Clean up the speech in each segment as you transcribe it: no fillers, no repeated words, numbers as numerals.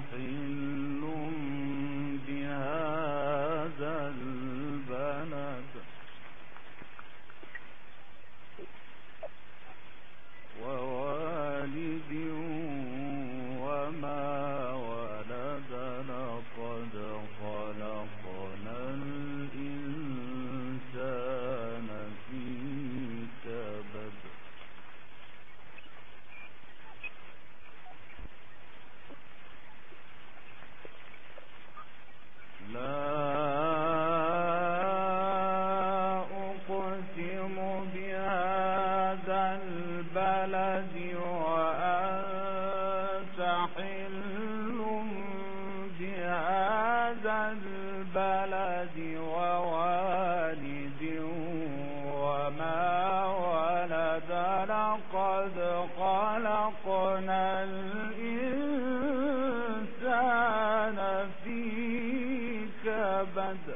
حل بهذا البلد ووالد وما ولد لقد خلقنا الإنسان في كبد لا أقسم بهذا البلد وأنت حل بهذا البلد ووالد وما ولد لقد خلقنا الإنسان في كبد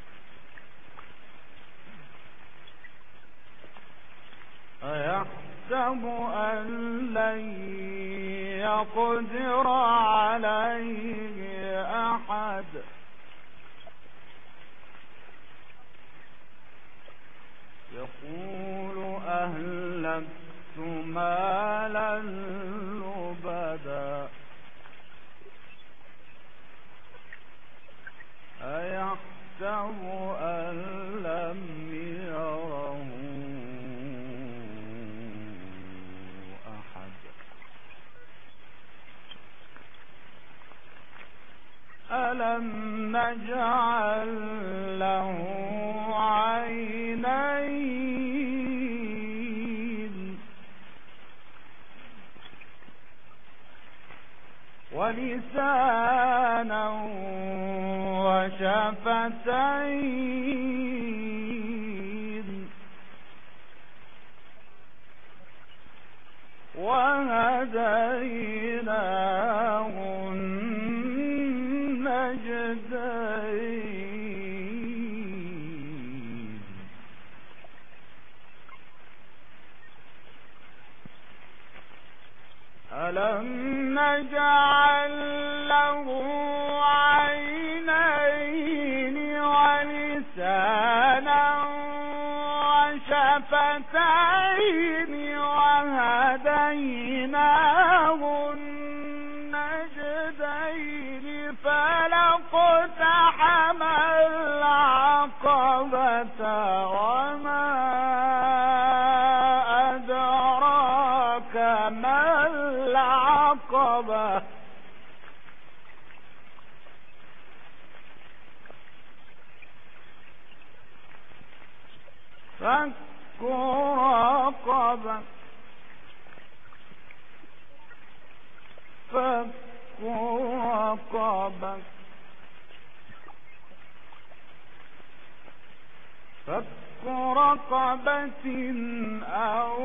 أيحسب أن لن يقدر عليه أحد يقول أهلكت مالا لبدا أيحسب أن لم يره أحد ألم نجعل له عينين ولسانا وشفتين وهديناه النجدين ألم نجعل له عينين ولسانا وشفتين وهديناه النجدين فلاقتحم العقبة وما أدراك ما العقبة فك رقبة فك رقبة فك رقبة أو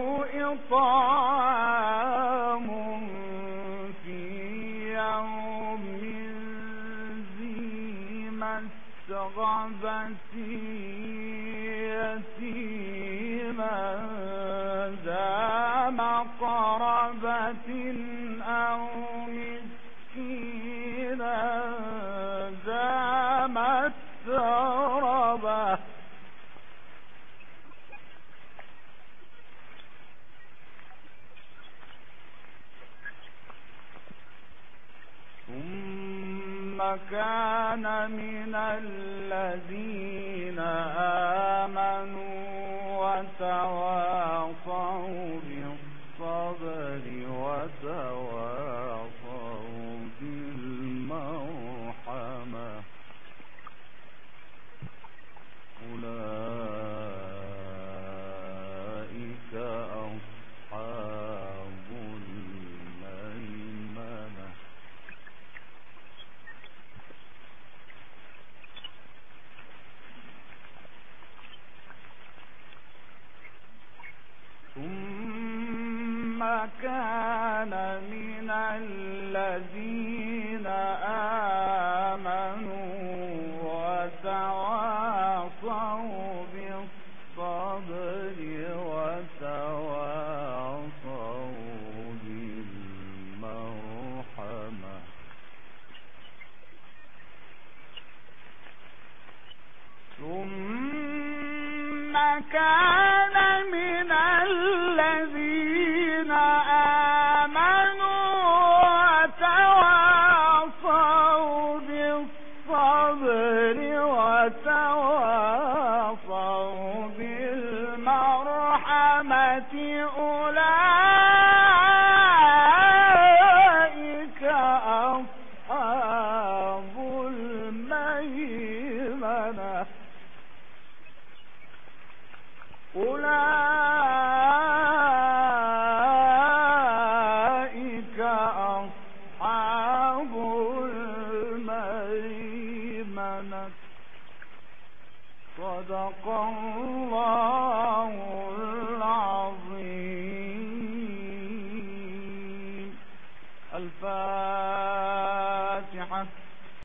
إطعام في يوم ذي مسغبة يتيما ذا مقربة أو مسكينا ذا مسربة ثم كان من الذين آمنوا وتواصوا بالصبر وتواصوا بالمرحمة أولئك أصحاب الميمنة ثم كان من الذين آمنوا وتواصوا بالصبر وتواصوا بالمرحمة كان من الذين آمنوا وتواصوا بالصبر وتواصوا بالمرحمة أولئك أصحاب الميمنة أولئك أصحاب الميمنة صدق الله